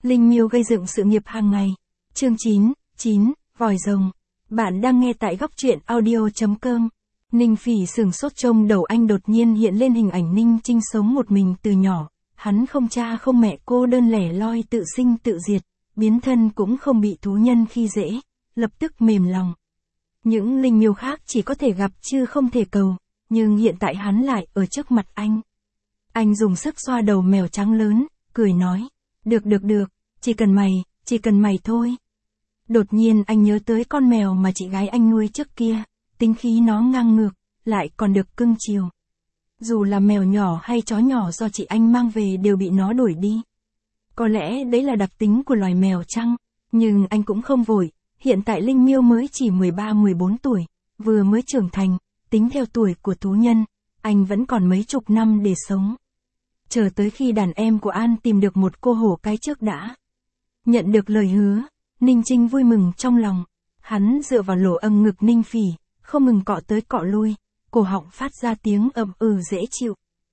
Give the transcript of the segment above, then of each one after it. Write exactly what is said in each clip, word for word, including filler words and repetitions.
Linh Miêu gây dựng sự nghiệp hàng ngày. Chương chín, chín, Vòi rồng. Bạn đang nghe tại góc truyện audio chấm com. Ninh Phỉ sửng sốt trông đầu anh đột nhiên hiện lên hình ảnh Ninh Trinh sống một mình từ nhỏ. Hắn không cha không mẹ, cô đơn lẻ loi tự sinh tự diệt, biến thân cũng không bị thú nhân khi dễ, lập tức mềm lòng. Những linh miêu khác chỉ có thể gặp chứ không thể cầu, nhưng hiện tại hắn lại ở trước mặt anh. Anh dùng sức xoa đầu mèo trắng lớn, cười nói, được được được, chỉ cần mày, chỉ cần mày thôi. Đột nhiên anh nhớ tới con mèo mà chị gái anh nuôi trước kia, tính khí nó ngang ngược, lại còn được cưng chiều. Dù là mèo nhỏ hay chó nhỏ do chị anh mang về đều bị nó đuổi đi. Có lẽ đấy là đặc tính của loài mèo chăng, nhưng anh cũng không vội, hiện tại Linh Miêu mới chỉ mười ba mười bốn tuổi, vừa mới trưởng thành, tính theo tuổi của thú nhân, anh vẫn còn mấy chục năm để sống. Chờ tới khi đàn em của An tìm được một cô hổ cái trước đã. Nhận được lời hứa, Ninh Trinh vui mừng trong lòng, hắn dựa vào lỗ âm ngực Ninh Phỉ, không ngừng cọ tới cọ lui, cổ họng phát ra tiếng ậm ừ dễ chịu.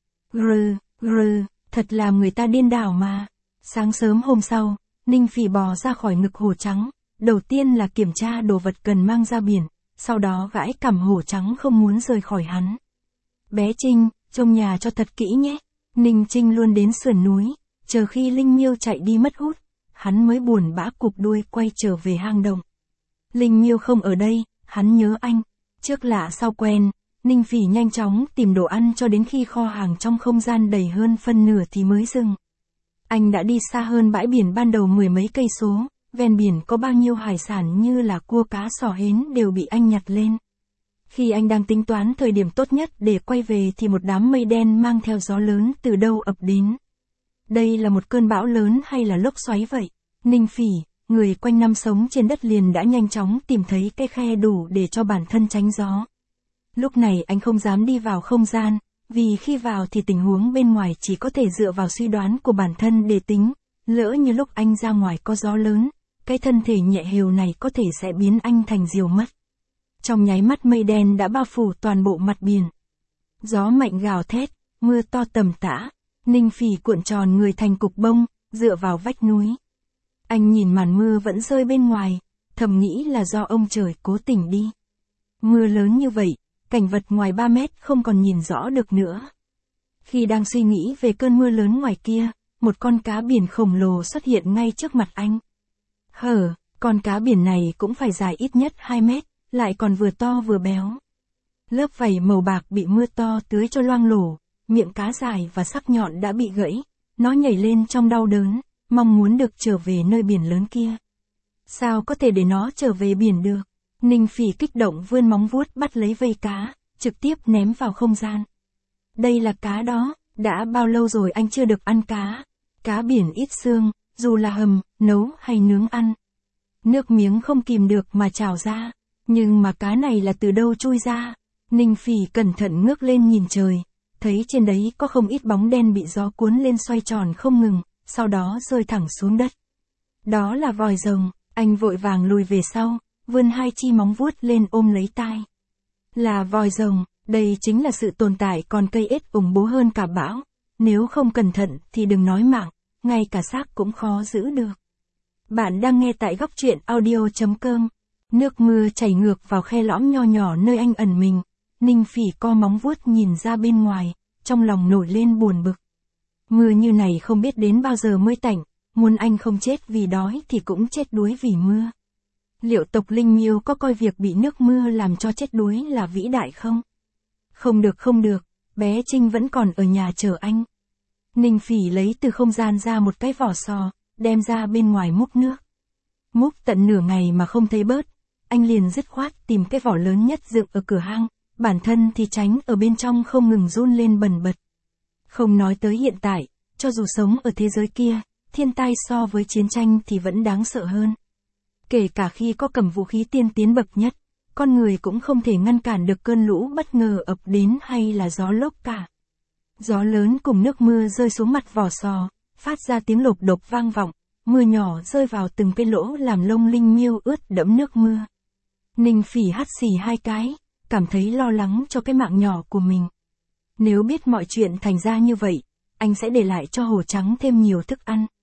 Rừ, rừ, thật làm người ta điên đảo mà. Sáng sớm hôm sau, Ninh Phỉ bò ra khỏi ngực hổ trắng, đầu tiên là kiểm tra đồ vật cần mang ra biển, sau đó gãi cằm hổ trắng không muốn rời khỏi hắn. Bé Trinh, trông nhà cho thật kỹ nhé. Ninh Trinh luôn đến sườn núi, chờ khi Linh Miêu chạy đi mất hút, hắn mới buồn bã cụp đuôi quay trở về hang động. Linh Miêu không ở đây, hắn nhớ anh. Trước lạ sau quen, Ninh Phỉ nhanh chóng tìm đồ ăn cho đến khi kho hàng trong không gian đầy hơn phân nửa thì mới dừng. Anh đã đi xa hơn bãi biển ban đầu mười mấy cây số, ven biển có bao nhiêu hải sản như là cua cá sò hến đều bị anh nhặt lên. Khi anh đang tính toán thời điểm tốt nhất để quay về thì một đám mây đen mang theo gió lớn từ đâu ập đến. Đây là một cơn bão lớn hay là lốc xoáy vậy? Ninh Phỉ, người quanh năm sống trên đất liền đã nhanh chóng tìm thấy cái khe đủ để cho bản thân tránh gió. Lúc này anh không dám đi vào không gian, vì khi vào thì tình huống bên ngoài chỉ có thể dựa vào suy đoán của bản thân để tính, lỡ như lúc anh ra ngoài có gió lớn, cái thân thể nhẹ hều này có thể sẽ biến anh thành diều mất. Trong nháy mắt mây đen đã bao phủ toàn bộ mặt biển. Gió mạnh gào thét, mưa to tầm tã, Ninh Phỉ cuộn tròn người thành cục bông, dựa vào vách núi. Anh nhìn màn mưa vẫn rơi bên ngoài, thầm nghĩ là do ông trời cố tình đi. Mưa lớn như vậy, cảnh vật ngoài ba mét không còn nhìn rõ được nữa. Khi đang suy nghĩ về cơn mưa lớn ngoài kia, một con cá biển khổng lồ xuất hiện ngay trước mặt anh. Hở, con cá biển này cũng phải dài ít nhất hai mét, lại còn vừa to vừa béo. Lớp vảy màu bạc bị mưa to tưới cho loang lổ, miệng cá dài và sắc nhọn đã bị gãy, nó nhảy lên trong đau đớn, mong muốn được trở về nơi biển lớn kia. Sao có thể để nó trở về biển được? Ninh Phỉ kích động vươn móng vuốt bắt lấy vây cá, trực tiếp ném vào không gian. Đây là cá đó, đã bao lâu rồi anh chưa được ăn cá? Cá biển ít xương, dù là hầm, nấu hay nướng ăn. Nước miếng không kìm được mà trào ra, nhưng mà cá này là từ đâu chui ra? Ninh Phỉ cẩn thận ngước lên nhìn trời, thấy trên đấy có không ít bóng đen bị gió cuốn lên xoay tròn không ngừng, sau đó rơi thẳng xuống đất. Đó là vòi rồng, anh vội vàng lùi về sau, vươn hai chi móng vuốt lên ôm lấy tai. Là vòi rồng, đây chính là sự tồn tại còn cây ếch ủng bố hơn cả bão, nếu không cẩn thận thì đừng nói mạng, ngay cả xác cũng khó giữ được. Bạn đang nghe tại góc truyện audio chấm com. Nước mưa chảy ngược vào khe lõm nho nhỏ nơi anh ẩn mình. Ninh Phỉ co móng vuốt nhìn ra bên ngoài, trong lòng nổi lên buồn bực. Mưa như này không biết đến bao giờ mới tạnh, muốn anh không chết vì đói thì cũng chết đuối vì mưa. Liệu tộc Linh Miêu có coi việc bị nước mưa làm cho chết đuối là vĩ đại không? Không được không được, bé Trinh vẫn còn ở nhà chờ anh. Ninh Phỉ lấy từ không gian ra một cái vỏ sò, đem ra bên ngoài múc nước. Múc tận nửa ngày mà không thấy bớt, anh liền dứt khoát tìm cái vỏ lớn nhất dựng ở cửa hang, bản thân thì tránh ở bên trong không ngừng run lên bần bật. Không nói tới hiện tại, cho dù sống ở thế giới kia, thiên tai so với chiến tranh thì vẫn đáng sợ hơn. Kể cả khi có cầm vũ khí tiên tiến bậc nhất, con người cũng không thể ngăn cản được cơn lũ bất ngờ ập đến hay là gió lốc cả. Gió lớn cùng nước mưa rơi xuống mặt vỏ sò, phát ra tiếng lộp đột vang vọng, mưa nhỏ rơi vào từng cái lỗ làm lông Linh Miêu ướt đẫm nước mưa. Ninh Phỉ hắt xì hai cái, cảm thấy lo lắng cho cái mạng nhỏ của mình. Nếu biết mọi chuyện thành ra như vậy, anh sẽ để lại cho hổ trắng thêm nhiều thức ăn.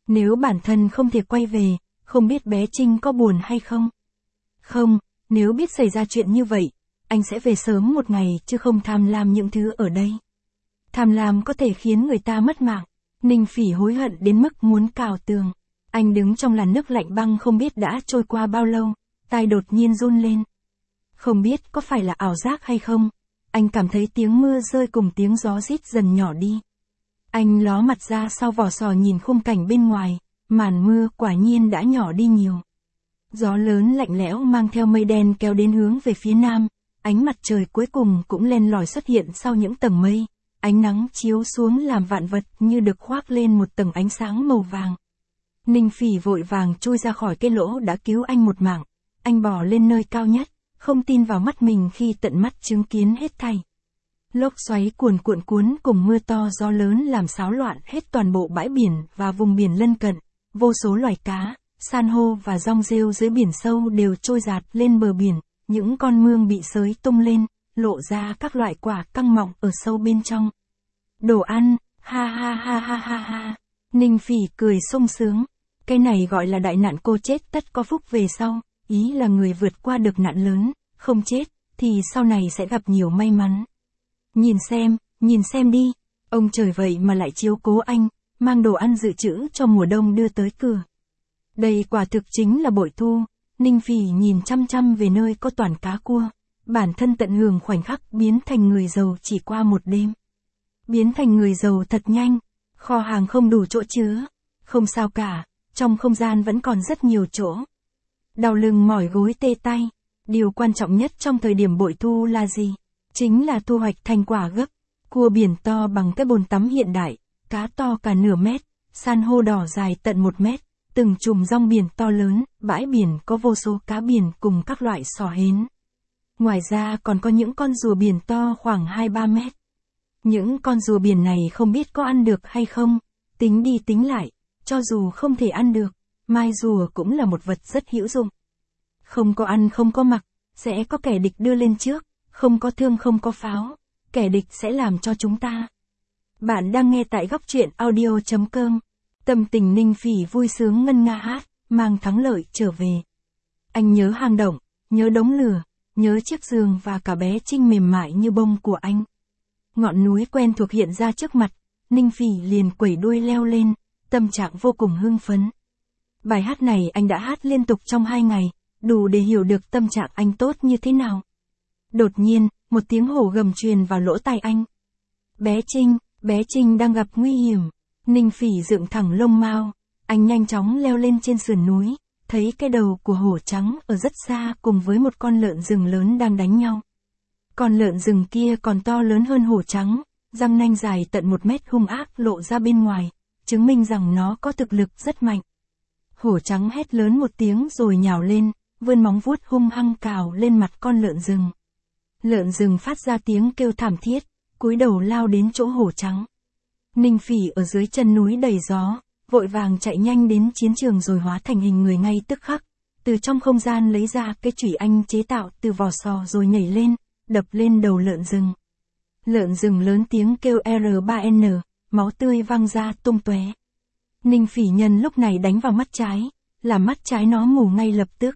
Nếu bản thân không thể quay về, không biết bé Trinh có buồn hay không? Không, nếu biết xảy ra chuyện như vậy, anh sẽ về sớm một ngày chứ không tham lam những thứ ở đây. Tham lam có thể khiến người ta mất mạng. Ninh Phỉ hối hận đến mức muốn cào tường. Anh đứng trong làn nước lạnh băng không biết đã trôi qua bao lâu, tai đột nhiên run lên. Không biết có phải là ảo giác hay không, anh cảm thấy tiếng mưa rơi cùng tiếng gió rít dần nhỏ đi. Anh ló mặt ra sau vỏ sò nhìn khung cảnh bên ngoài, màn mưa quả nhiên đã nhỏ đi nhiều. Gió lớn lạnh lẽo mang theo mây đen kéo đến hướng về phía nam, ánh mặt trời cuối cùng cũng len lỏi xuất hiện sau những tầng mây, ánh nắng chiếu xuống làm vạn vật như được khoác lên một tầng ánh sáng màu vàng. Ninh Phỉ vội vàng chui ra khỏi cái lỗ đã cứu anh một mạng, anh bò lên nơi cao nhất, không tin vào mắt mình khi tận mắt chứng kiến hết thảy. Lốc xoáy cuồn cuộn cuốn cùng mưa to gió lớn làm xáo loạn hết toàn bộ bãi biển và vùng biển lân cận, vô số loài cá, san hô và rong rêu dưới biển sâu đều trôi dạt lên bờ biển, những con mương bị xới tung lên, lộ ra các loại quả căng mọng ở sâu bên trong. Đồ ăn, ha ha ha ha ha ha. Ninh Phỉ cười sung sướng, cái này gọi là đại nạn cô chết tất có phúc về sau, ý là người vượt qua được nạn lớn, không chết, thì sau này sẽ gặp nhiều may mắn. Nhìn xem, nhìn xem đi, ông trời vậy mà lại chiếu cố anh, mang đồ ăn dự trữ cho mùa đông đưa tới cửa. Đây quả thực chính là bội thu. Ninh Phỉ nhìn chăm chăm về nơi có toàn cá cua, bản thân tận hưởng khoảnh khắc biến thành người giàu chỉ qua một đêm. Biến thành người giàu thật nhanh, kho hàng không đủ chỗ chứa, không sao cả, trong không gian vẫn còn rất nhiều chỗ. Đau lưng mỏi gối tê tay, điều quan trọng nhất trong thời điểm bội thu là gì? Chính là thu hoạch thành quả gấp, cua biển to bằng cái bồn tắm hiện đại, cá to cả nửa mét, san hô đỏ dài tận một mét. Từng chùm rong biển to lớn, bãi biển có vô số cá biển cùng các loại sò hến. Ngoài ra còn có những con rùa biển to khoảng hai ba mét. Những con rùa biển này không biết có ăn được hay không, tính đi tính lại, cho dù không thể ăn được, mai rùa cũng là một vật rất hữu dụng. Không có ăn không có mặc, sẽ có kẻ địch đưa lên trước, không có thương không có pháo, kẻ địch sẽ làm cho chúng ta. Bạn đang nghe tại góc truyện audio chấm com. Tâm tình Ninh Phỉ vui sướng ngân nga hát, mang thắng lợi trở về. Anh nhớ hang động, nhớ đống lửa, nhớ chiếc giường và cả bé Trinh mềm mại như bông của anh. Ngọn núi quen thuộc hiện ra trước mặt, Ninh Phỉ liền quẩy đuôi leo lên, tâm trạng vô cùng hưng phấn. Bài hát này anh đã hát liên tục trong hai ngày, đủ để hiểu được tâm trạng anh tốt như thế nào. Đột nhiên, một tiếng hổ gầm truyền vào lỗ tai anh. Bé Trinh, bé Trinh đang gặp nguy hiểm. Ninh Phỉ dựng thẳng lông mao, anh nhanh chóng leo lên trên sườn núi, thấy cái đầu của hổ trắng ở rất xa cùng với một con lợn rừng lớn đang đánh nhau. Con lợn rừng kia còn to lớn hơn hổ trắng, răng nanh dài tận một mét hung ác lộ ra bên ngoài, chứng minh rằng nó có thực lực rất mạnh. Hổ trắng hét lớn một tiếng rồi nhào lên, vươn móng vuốt hung hăng cào lên mặt con lợn rừng. Lợn rừng phát ra tiếng kêu thảm thiết, cúi đầu lao đến chỗ hổ trắng. Ninh Phỉ ở dưới chân núi đầy gió, vội vàng chạy nhanh đến chiến trường rồi hóa thành hình người ngay tức khắc, từ trong không gian lấy ra cái chùy anh chế tạo từ vỏ sò rồi nhảy lên, đập lên đầu lợn rừng. Lợn rừng lớn tiếng kêu R ba N, máu tươi văng ra tung tóe. Ninh Phỉ nhân lúc này đánh vào mắt trái, làm mắt trái nó mù ngay lập tức.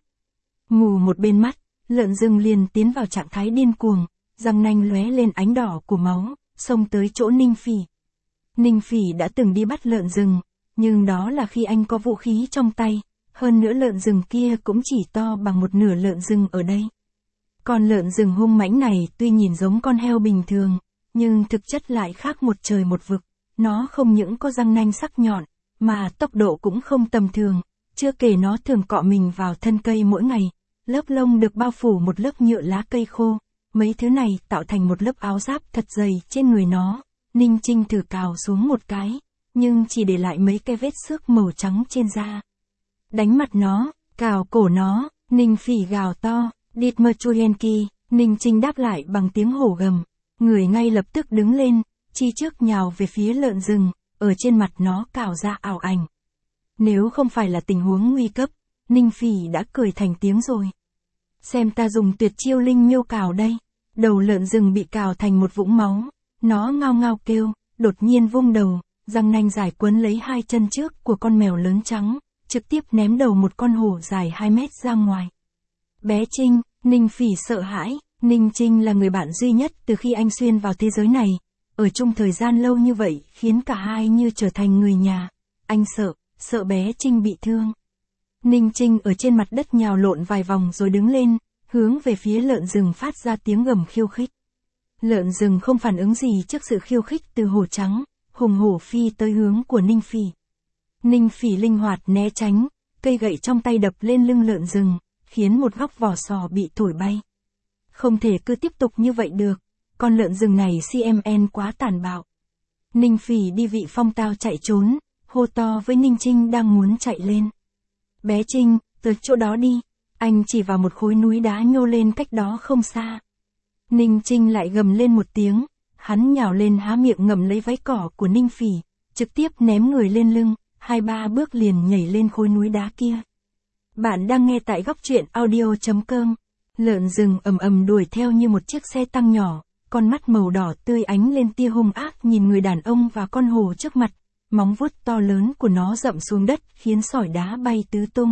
Mù một bên mắt, lợn rừng liền tiến vào trạng thái điên cuồng, răng nanh lóe lên ánh đỏ của máu, xông tới chỗ Ninh Phỉ. Ninh Phỉ đã từng đi bắt lợn rừng, nhưng đó là khi anh có vũ khí trong tay, hơn nữa lợn rừng kia cũng chỉ to bằng một nửa lợn rừng ở đây. Con lợn rừng hung mãnh này tuy nhìn giống con heo bình thường, nhưng thực chất lại khác một trời một vực, nó không những có răng nanh sắc nhọn, mà tốc độ cũng không tầm thường, chưa kể nó thường cọ mình vào thân cây mỗi ngày, lớp lông được bao phủ một lớp nhựa lá cây khô, mấy thứ này tạo thành một lớp áo giáp thật dày trên người nó. Ninh Trinh thử cào xuống một cái, nhưng chỉ để lại mấy cái vết xước màu trắng trên da. Đánh mặt nó, cào cổ nó, Ninh Phỉ gào to, Ditmerchuyenki, Ninh Trinh đáp lại bằng tiếng hổ gầm, người ngay lập tức đứng lên, chi trước nhào về phía lợn rừng, ở trên mặt nó cào ra ảo ảnh. Nếu không phải là tình huống nguy cấp, Ninh Phỉ đã cười thành tiếng rồi. Xem ta dùng tuyệt chiêu linh miêu cào đây. Đầu lợn rừng bị cào thành một vũng máu. Nó ngao ngao kêu, đột nhiên vung đầu, răng nanh dài quấn lấy hai chân trước của con mèo lớn trắng, trực tiếp ném đầu một con hổ dài hai mét ra ngoài. Bé Trinh, Ninh Phỉ sợ hãi, Ninh Trinh là người bạn duy nhất từ khi anh xuyên vào thế giới này, ở chung thời gian lâu như vậy khiến cả hai như trở thành người nhà, anh sợ, sợ bé Trinh bị thương. Ninh Trinh ở trên mặt đất nhào lộn vài vòng rồi đứng lên, hướng về phía lợn rừng phát ra tiếng gầm khiêu khích. Lợn rừng không phản ứng gì trước sự khiêu khích từ hổ trắng, hùng hổ phi tới hướng của Ninh Phỉ. Ninh Phỉ linh hoạt né tránh, cây gậy trong tay đập lên lưng lợn rừng, khiến một góc vỏ sò bị thổi bay. Không thể cứ tiếp tục như vậy được, con lợn rừng này xê em en quá tàn bạo. Ninh Phỉ đi vị phong tao chạy trốn, hô to với Ninh Trinh đang muốn chạy lên. Bé Trinh, từ chỗ đó đi, anh chỉ vào một khối núi đá nhô lên cách đó không xa. Ninh Trinh lại gầm lên một tiếng, hắn nhào lên há miệng ngậm lấy váy cỏ của Ninh Phỉ, trực tiếp ném người lên lưng, hai ba bước liền nhảy lên khối núi đá kia. Bạn đang nghe tại góc truyện audio chấm com. Lợn rừng ầm ầm đuổi theo như một chiếc xe tăng nhỏ, con mắt màu đỏ tươi ánh lên tia hung ác nhìn người đàn ông và con hổ trước mặt, móng vuốt to lớn của nó dậm xuống đất khiến sỏi đá bay tứ tung.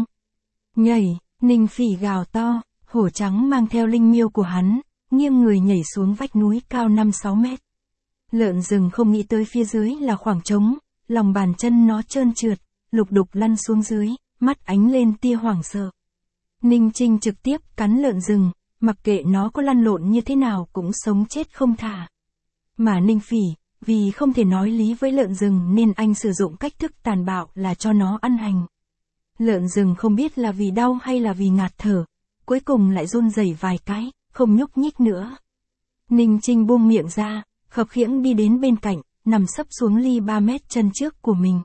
Nhảy, Ninh Phỉ gào to, hổ trắng mang theo linh miêu của hắn, nghiêng người nhảy xuống vách núi cao năm sáu mét. Lợn rừng không nghĩ tới phía dưới là khoảng trống, lòng bàn chân nó trơn trượt, lục đục lăn xuống dưới, mắt ánh lên tia hoảng sợ. Ninh Trinh trực tiếp cắn lợn rừng, mặc kệ nó có lăn lộn như thế nào cũng sống chết không thả. Mà Ninh Phỉ, vì không thể nói lý với lợn rừng nên anh sử dụng cách thức tàn bạo là cho nó ăn hành. Lợn rừng không biết là vì đau hay là vì ngạt thở, cuối cùng lại run rẩy vài cái, không nhúc nhích nữa. Ninh Trinh buông miệng ra, khập khiễng đi đến bên cạnh, nằm sấp xuống ly ba mét chân trước của mình.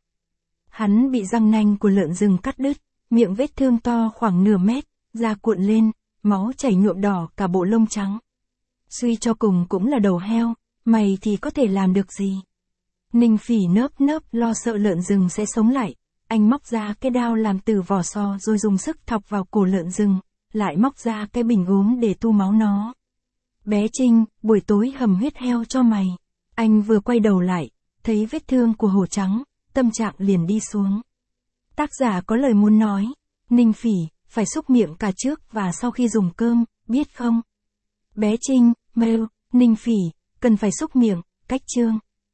Hắn bị răng nanh của lợn rừng cắt đứt, miệng vết thương to khoảng nửa mét, da cuộn lên, máu chảy nhuộm đỏ cả bộ lông trắng. Suy cho cùng cũng là đầu heo, mày thì có thể làm được gì? Ninh Phỉ nớp nớp lo sợ lợn rừng sẽ sống lại, anh móc ra cái đao làm từ vỏ sò rồi dùng sức thọc vào cổ lợn rừng, lại móc ra cái bình gốm để tu máu nó. Bé Trinh, buổi tối hầm huyết heo cho mày. Anh vừa quay đầu lại, thấy vết thương của hổ trắng, tâm trạng liền đi xuống. Tác giả có lời muốn nói, Ninh Phỉ, phải xúc miệng cả trước và sau khi dùng cơm, biết không? Bé Trinh, mail, Ninh Phỉ, cần phải xúc miệng, cách chương.